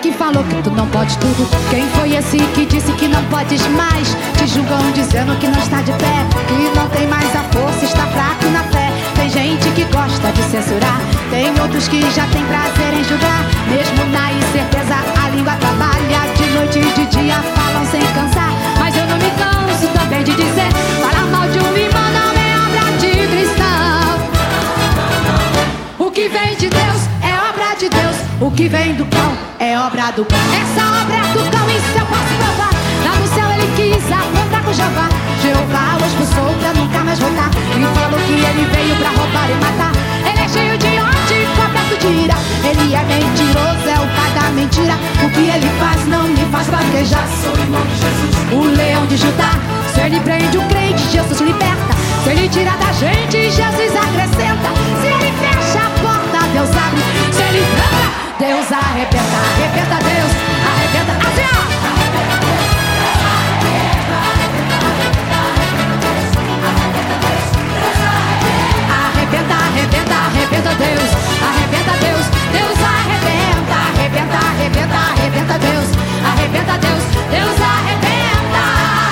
que falou que tu não pode tudo? Quem foi esse que disse que não podes mais? Te julgam dizendo que não está de pé, que não tem mais a força, está fraco na fé. Tem gente que gosta de censurar, tem outros que já tem prazer em julgar. Mesmo na incerteza a língua trabalha, de noite e de dia falam sem cansar. Mas eu não me canso também de dizer, falar mal de um irmão não é obra de cristão. O que vem de Deus é obra de Deus, o que vem do cão é obra do cão. Essa obra é do cão, isso eu posso provar. Lá no céu ele quis afrontar com Jeová. Jeová o expulsou pra nunca mais voltar, e falou que ele veio pra roubar e matar. Ele é cheio de ódio e coberto de ira, ele é mentiroso, é o pai da mentira. O que ele faz não me faz vaquejar. Sou irmão de Jesus, o leão de Judá. Se ele prende o crente, Jesus liberta. Se ele tira da gente, Jesus acrescenta. Se ele fecha a porta, Deus abre. Se ele tranca, Deus arrebenta. Arrebenta Deus, arrebenta. Assim ó. Arrebenta, arrebenta, arrebenta Deus, arrebenta Deus, Deus arrebenta, arrebenta, arrebenta, arrebenta Deus, arrebenta Deus, Deus arrebenta.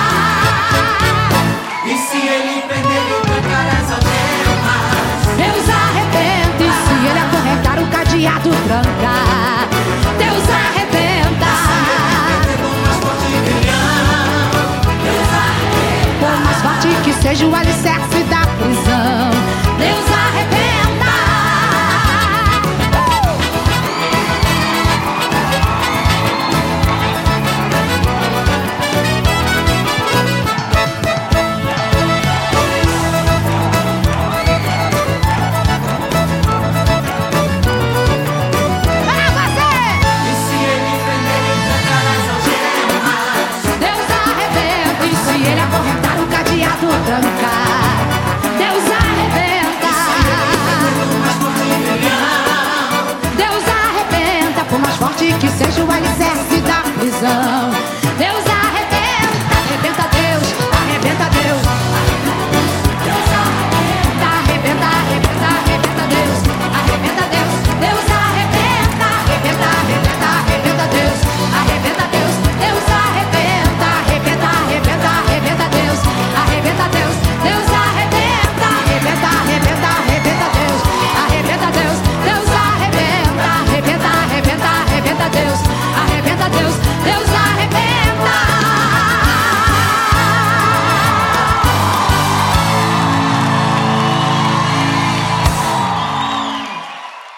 E se ele prender e trancar as algemas, Deus arrebenta. E se ele acorrentar o cadeado, tranca, Deus arrebenta. por mais forte que leão, Deus arrebenta. Por mais forte que seja o alicerce da prisão,